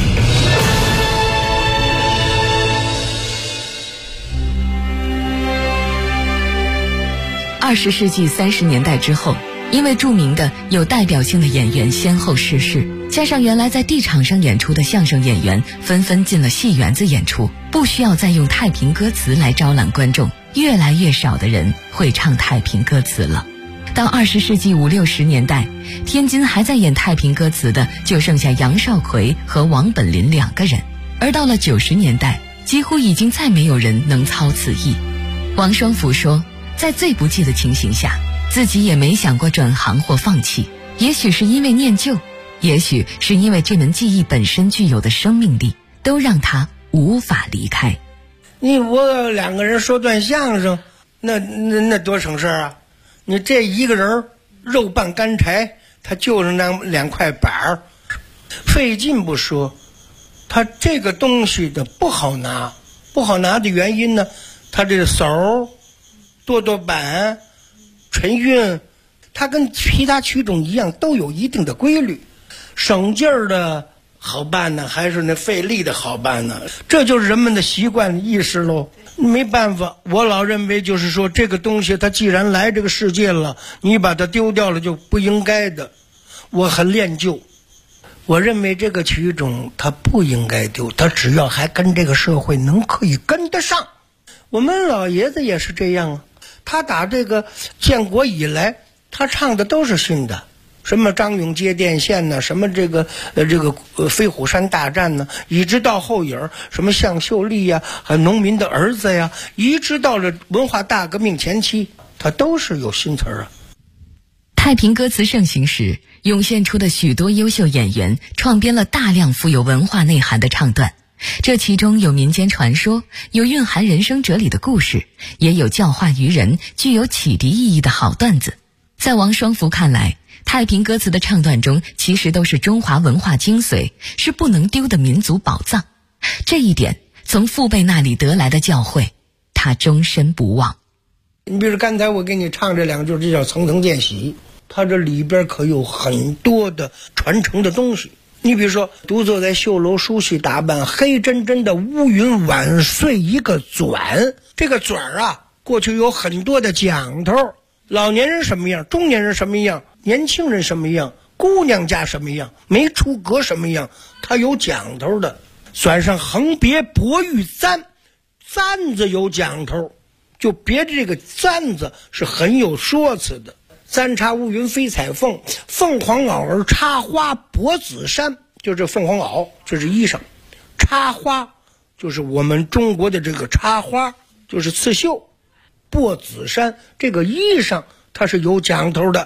S: 20世纪30年代之后，因为著名的有代表性的演员先后逝世，加上原来在地场上演出的相声演员纷纷进了戏园子演出，不需要再用太平歌词来招揽观众，越来越少的人会唱太平歌词了。到20世纪50、60年代，天津还在演太平歌词的就剩下杨少奎和王本林2个人，而到了90年代，几乎已经再没有人能操此艺。王双福说，在最不济的情形下，自己也没想过转行或放弃，也许是因为念旧，也许是因为这门技艺本身具有的生命力，都让他无法离开。
T: 我2个人说段相声，那多省事啊！你这一个人肉拌干柴，他就是那2块板儿，费劲不说，他这个东西的不好拿的原因呢，他这个手跺板沉韵，它跟其他曲种一样，都有一定的规律。省劲儿的好办呢，还是那费力的好办呢？这就是人们的习惯意识喽。没办法，我老认为就是说，这个东西它既然来这个世界了，你把它丢掉了就不应该的。我很恋旧，我认为这个曲种它不应该丢，它只要还跟这个社会能可以跟得上。我们老爷子也是这样啊，他打这个建国以来，他唱的都是新的，什么张勇接电线呢，什么这个飞虎山大战呢，一直到后影什么向秀丽呀，农民的儿子呀，一直到了文化大革命前期，他都是有新词儿啊。
S: 太平歌词盛行时，涌现出的许多优秀演员创编了大量富有文化内涵的唱段，这其中有民间传说，有蕴含人生哲理的故事，也有教化于人、具有启迪意义的好段子。在王双福看来，太平歌词的唱段中其实都是中华文化精髓，是不能丢的民族宝藏。这一点从父辈那里得来的教诲，他终身不忘。
T: 你比如刚才我给你唱这2句，这叫层层见喜，它这里边可有很多的传承的东西。你比如说，独坐在绣楼梳洗打扮，黑真真的乌云晚睡一个转，这个转啊，过去有很多的讲头，老年人什么样，中年人什么样，年轻人什么样，姑娘家什么样，没出阁什么样，它有讲头的。算上横别博玉簪，簪子有讲头，就别这个簪子是很有说辞的。簪插乌云飞彩凤，凤凰袄儿插花博紫衫，就这凤凰袄，这是衣裳。插花就是我们中国的这个插花，就是刺绣。博紫衫这个衣裳它是有讲头的，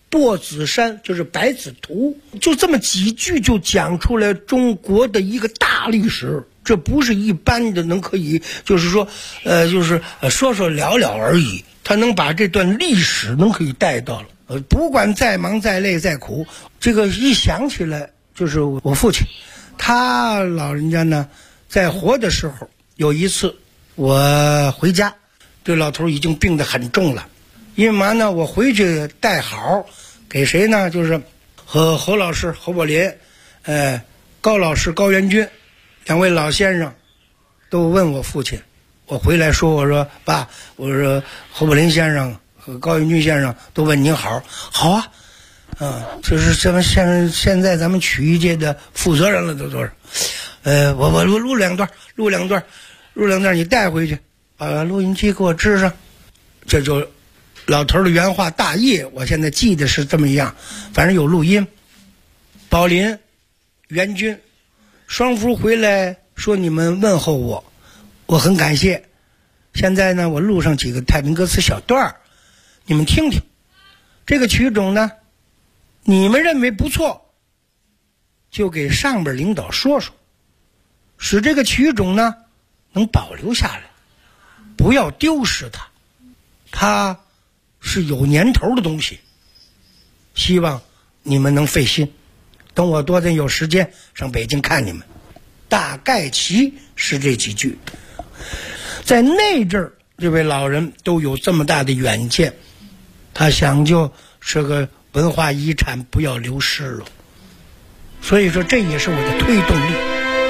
T: 薄子山就是百子图，就这么几句就讲出来中国的一个大历史。这不是一般的能可以就是说说说了了而已，他能把这段历史能可以带到了。不管再忙再累再苦，这个一想起来就是我父亲，他老人家呢在活的时候，有一次我回家，这老头已经病得很重了，因为嘛呢，我回去带好给谁呢？就是和侯老师侯宝林，高老师高元军两位老先生都问我父亲，我回来说，我说爸，我说侯宝林先生和高元军先生都问您好。好啊，就是咱们现在咱们曲艺界的负责人了都是。我录两段，你带回去，把录音机给我支上。这就老头的原话大意，我现在记得是这么样，反正有录音。宝林、元军双福回来说你们问候我，我很感谢。现在呢，我录上几个太平歌词小段你们听听。这个曲种呢，你们认为不错，就给上边领导说说，使这个曲种呢能保留下来，不要丢失它。它是有年头的东西，希望你们能费心。等我多点有时间上北京看你们。大概其是这几句。在那阵儿，这位老人都有这么大的远见，他想就是个文化遗产不要流失了。所以说这也是我的推动力。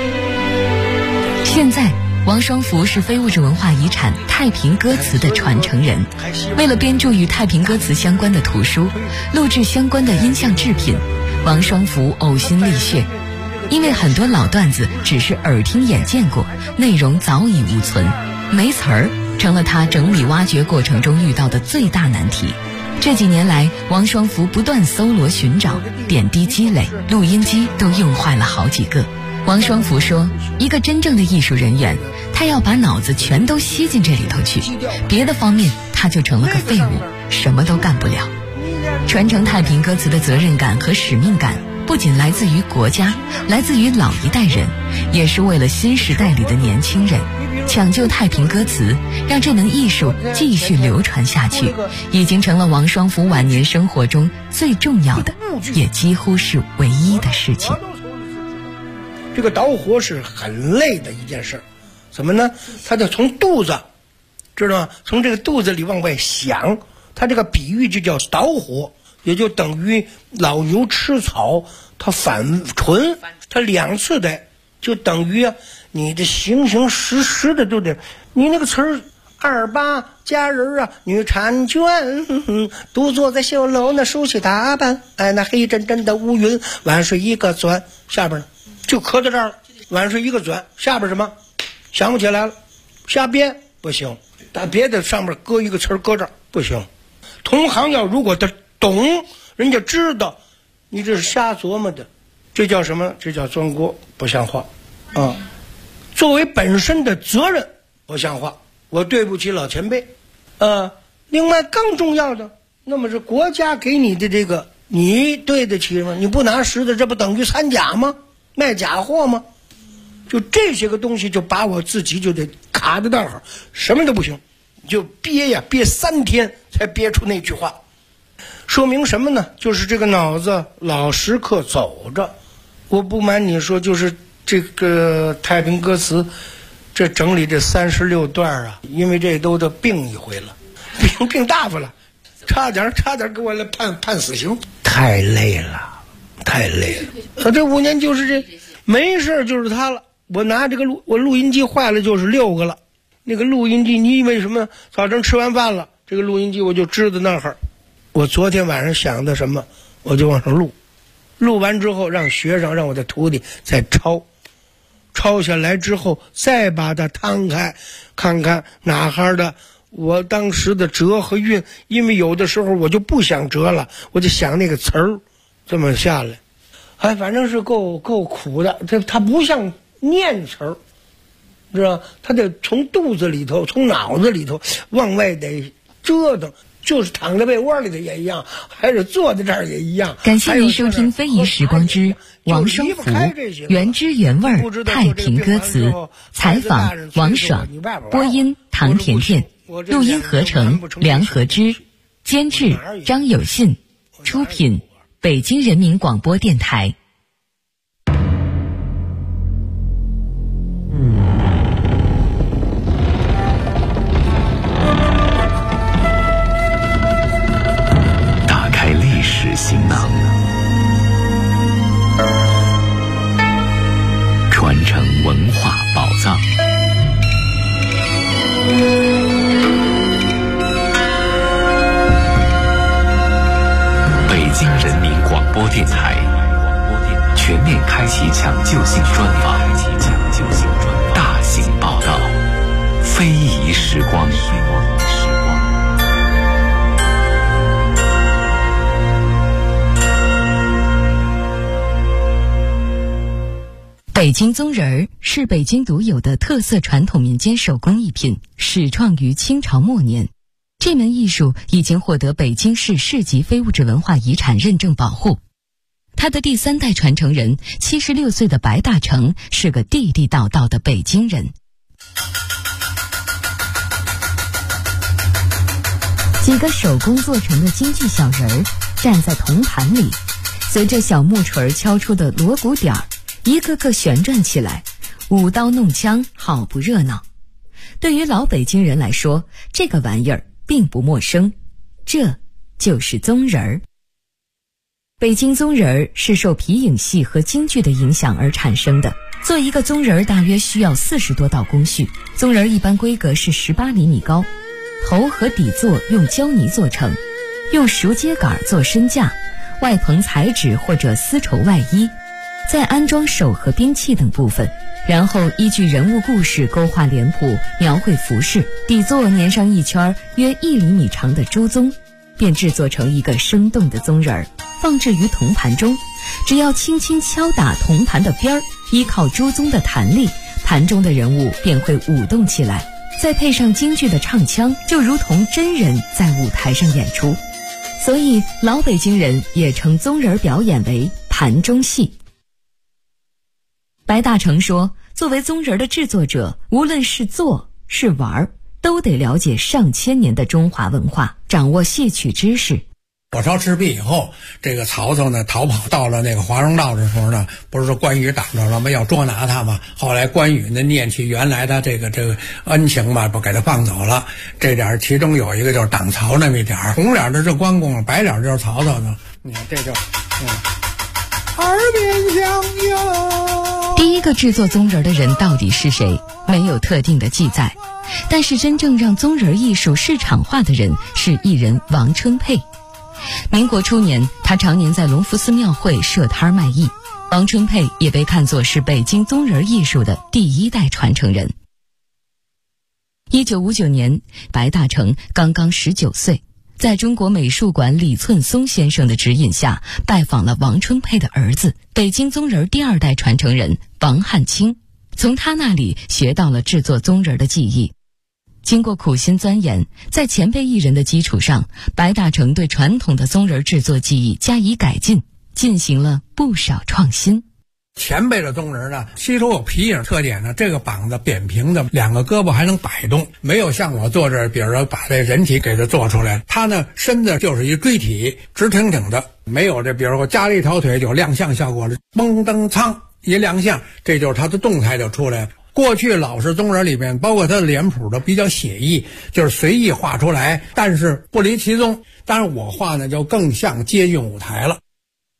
S: 现在王双福是非物质文化遗产太平歌词的传承人，为了编著与太平歌词相关的图书，录制相关的音像制品，王双福呕心沥血。因为很多老段子只是耳听眼见过，内容早已无存，没词儿成了他整理挖掘过程中遇到的最大难题。这几年来，王双福不断搜罗寻找，点滴积累，录音机都用坏了好几个。王双福说，一个真正的艺术人员，他要把脑子全都吸进这里头去，别的方面他就成了个废物，什么都干不了。传承太平歌词的责任感和使命感不仅来自于国家，来自于老一代人，也是为了新时代里的年轻人。抢救太平歌词，让这门艺术继续流传下去，已经成了王双福晚年生活中最重要的，也几乎是唯一的事情。
T: 这个捣火是很累的一件事，怎么呢？他得从肚子，知道吗？从这个肚子里往外想，他这个比喻就叫捣火，也就等于老牛吃草，它反唇，它两次的，就等于你的形形实实的都得，你那个词儿28佳人啊，女婵娟，独坐在绣楼那梳洗打扮，哎，那黑阵阵的乌云，晚睡一个钻，下边呢就磕到这儿了，晚睡一个钻，下边什么想不起来了，瞎编不行，打别的上面搁一个词儿搁这儿不行。同行要如果他懂，人家知道你这是瞎琢磨的，这叫什么？这叫钻锅，不像话啊！作为本身的责任，不像话，我对不起老前辈。另外更重要的，那么是国家给你的这个，你对得起吗？你不拿实的，这不等于掺假吗？卖假货吗？就这些个东西，就把我自己就得卡在那儿，什么都不行，就憋3天才憋出那句话。说明什么呢？就是这个脑子老时刻走着。我不瞒你说，就是这个太平歌词，这整理这36段啊，因为这都病一回了，病大发了，差点给我来判死刑，太累了。这5年就是这没事就是他了。我拿这个我录音机坏了就是6个了。那个录音机，你以为什么？早晨吃完饭了，这个录音机我就支在那儿。我昨天晚上想的什么，我就往上录。录完之后，让学生让我的徒弟再抄下来之后，再把它摊开，看看哪哈的我当时的折和韵。因为有的时候我就不想折了，我就想那个词儿，这么下来，反正是够苦的。它不像念词儿，知道？它得从肚子里头，从脑子里头往外得折腾。 就是躺在被窝里的也一样，还是坐在这儿也一样。
S: 感谢您收听《非遗时光之王双福原汁原味太平歌词》，采访王爽，播音唐甜甜，录音合成梁和之，监制张有信，出品北京人民广播电台。
R: 打开历史行囊，传承文化宝藏。北京人民广播电台全面开启抢救性专访，大型报道，非遗时光。
S: 北京宗人儿是北京独有的特色传统民间手工艺品，始创于清朝末年。这门艺术已经获得北京市市级非物质文化遗产认证保护。他的第三代传承人76岁的白大成是个地地道道的北京人。几个手工做成的京剧小人儿站在铜盘里，随着小木锤敲出的锣鼓点儿，一个个旋转起来，舞刀弄枪，好不热闹。对于老北京人来说，这个玩意儿并不陌生，这就是宗人儿。北京宗人儿是受皮影戏和京剧的影响而产生的。做一个宗人儿大约需要40多道工序，宗人儿一般规格是18厘米高，头和底座用胶泥做成，用熟秸秆做身架，外棚彩纸或者丝绸外衣，再安装手和兵器等部分，然后依据人物故事勾画脸谱，描绘服饰，底座粘上一圈约1厘米长的朱宗，便制作成一个生动的宗人儿，放置于铜盘中。只要轻轻敲打铜盘的边儿，依靠朱宗的弹力，盘中的人物便会舞动起来，再配上京剧的唱腔，就如同真人在舞台上演出。所以老北京人也称宗人表演为盘中戏。白大成说，作为宗人的制作者，无论是做是玩，都得了解上千年的中华文化，掌握戏曲知识。
T: 火烧赤壁以后，这个曹操呢逃跑到了那个华容道的时候呢，不是说关羽挡着了吗？要捉拿他嘛。后来关羽呢念起原来的这个恩情嘛，不给他放走了。这点其中有一个就是挡曹那么一点，红脸的是关公，白脸就是曹操呢。你看这就耳边相拥。
S: 第一个制作宗人的人到底是谁，没有特定的记载，但是真正让宗人艺术市场化的人是艺人王春佩。民国初年，他常年在隆福寺庙会设摊卖艺。王春佩也被看作是北京宗人艺术的第一代传承人。1959年，白大成刚刚19岁，在中国美术馆李寸松先生的指引下，拜访了王春佩的儿子，北京宗人第二代传承人王汉卿，从他那里学到了制作宗人的技艺。经过苦心钻研，在前辈艺人的基础上，白大成对传统的宗人制作技艺加以改进，进行了不少创新。
T: 前辈的宗人呢，吸收有皮影特点呢，这个膀子扁平的，两个胳膊还能摆动，没有像我做这，比如说把这人体给它做出来，他呢身子就是一锥体，直挺挺的，没有这，比如说加了一条腿有亮相效果了，蹦蹬苍一亮相，这就是他的动态就出来了。过去老式宗人里面，包括他的脸谱都比较写意，就是随意画出来，但是不离其宗。当然我画呢就更像接近舞台了。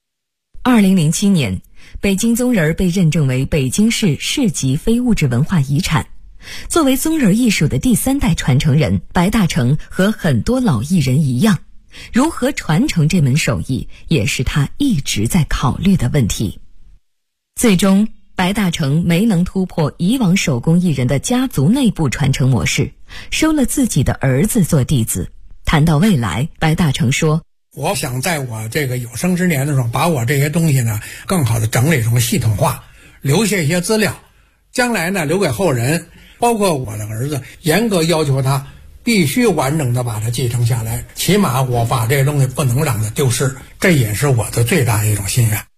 S: 2007年，北京宗人被认证为北京市市级非物质文化遗产。作为宗人艺术的第三代传承人，白大成和很多老艺人一样，如何传承这门手艺，也是他一直在考虑的问题。最终白大成没能突破以往手工艺人的家族内部传承模式，收了自己的儿子做弟子。谈到未来，白大成说，
T: 我想在我这个有生之年的时候，把我这些东西呢更好的整理成系统化，留下一些资料，将来呢留给后人，包括我的儿子，严格要求他
U: 必须完整的把它继承下来，起码我把这个东西不能让它丢失，这也是我的最大一种心愿。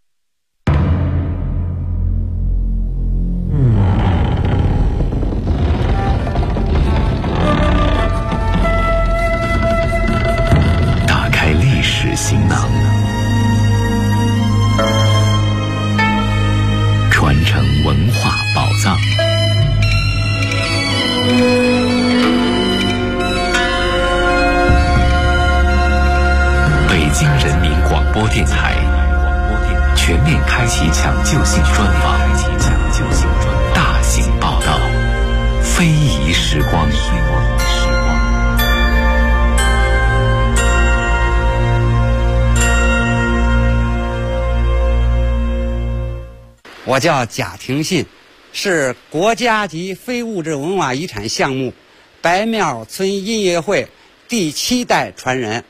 R: 打开历史行囊，传承文化宝藏。北京人民广播电台全面开启抢救性专访，大型报道，非遗时光。
V: 我叫贾廷信，是国家级非物质文化遗产项目白庙村音乐会第7代传人。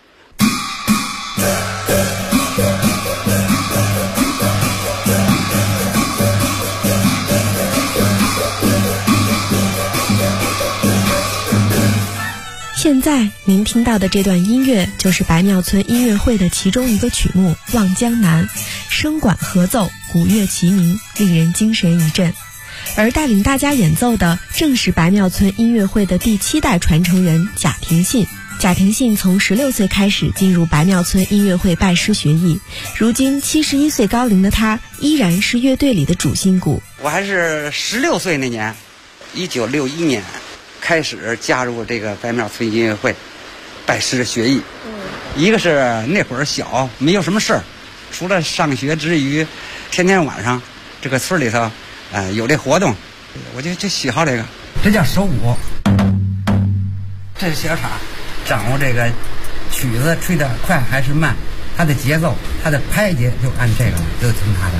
W: 现在您听到的这段音乐就是白庙村音乐会的其中一个曲目《望江南》，声管合奏，鼓乐齐鸣，令人精神一振。而带领大家演奏的正是白庙村音乐会的第7代传承人贾廷信。贾廷信从16岁开始进入白庙村音乐会拜师学艺，如今71岁高龄的他依然是乐队里的主心骨。
V: 我还是16岁那年，1961年开始加入这个白庙村音乐会拜师学艺。一个是那会儿小，没有什么事儿，除了上学之余，天天晚上这个村里头有这活动，我就喜好这个。这叫手鼓，这是小叉，掌握这个曲子吹得快还是慢，它的节奏，它的拍节就按这个，就听它的。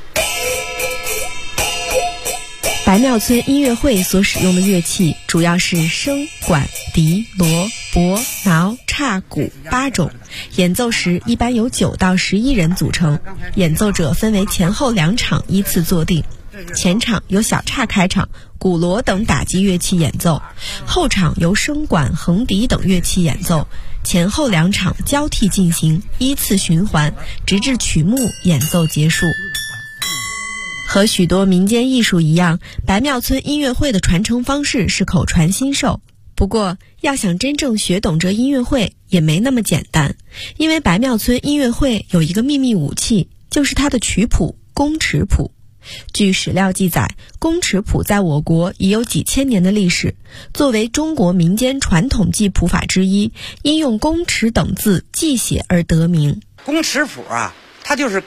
W: 白庙村音乐会所使用的乐器主要是笙、管、笛、锣、钹、挠、叉、鼓8种，演奏时一般由9到11人组成，演奏者分为前后2场依次坐定。前场由小叉开场，鼓锣等打击乐器演奏，后场由笙管、横笛等乐器演奏，前后2场交替进行，依次循环，直至曲目演奏结束。和许多民间艺术一样，白庙村音乐会的传承方式是口传心授。不过，要想真正学懂这音乐会也没那么简单，因为白庙村音乐会有一个秘密武器，就是它的曲谱宫尺谱。据史料记载，宫尺谱在我国已有几千年的历史，作为中国民间传统记谱法之一，因用宫尺等字记写而得名。
V: 宫尺谱啊，它就是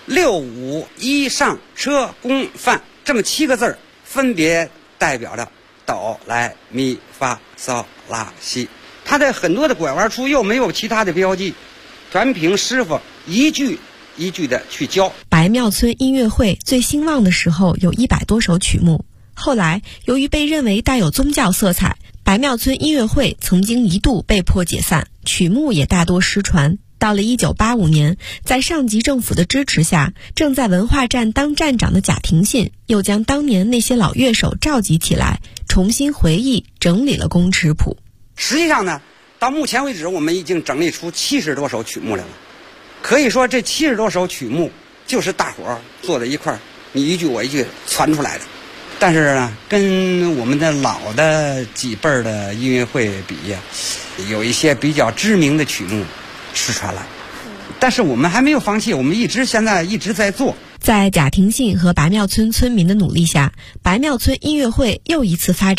V: 6、5、1上车宫范这么7个字，分别代表着哆来咪发嗦拉西。它的很多的拐弯处又没有其他的标记，全凭师傅一句一句的去教。
W: 白庙村音乐会最兴旺的时候有100多首曲目，后来由于被认为带有宗教色彩，白庙村音乐会曾经一度被迫解散，曲目也大多失传。到了1985年，在上级政府的支持下，正在文化站当站长的贾廷信又将当年那些老乐手召集起来，重新回忆整理了宫尺谱。
V: 实际上呢，到目前为止我们已经整理出70多首曲目来了。可以说这70多首曲目就是大伙儿坐在一块儿，你一句我一句传出来的。但是呢，跟我们的老的几辈儿的音乐会比呀，有一些比较知名的曲目失传了。但是我们还没有放弃，我们现在一直在做。
W: 在贾廷信和白庙村村民的努力下，白庙村音乐会又一次发展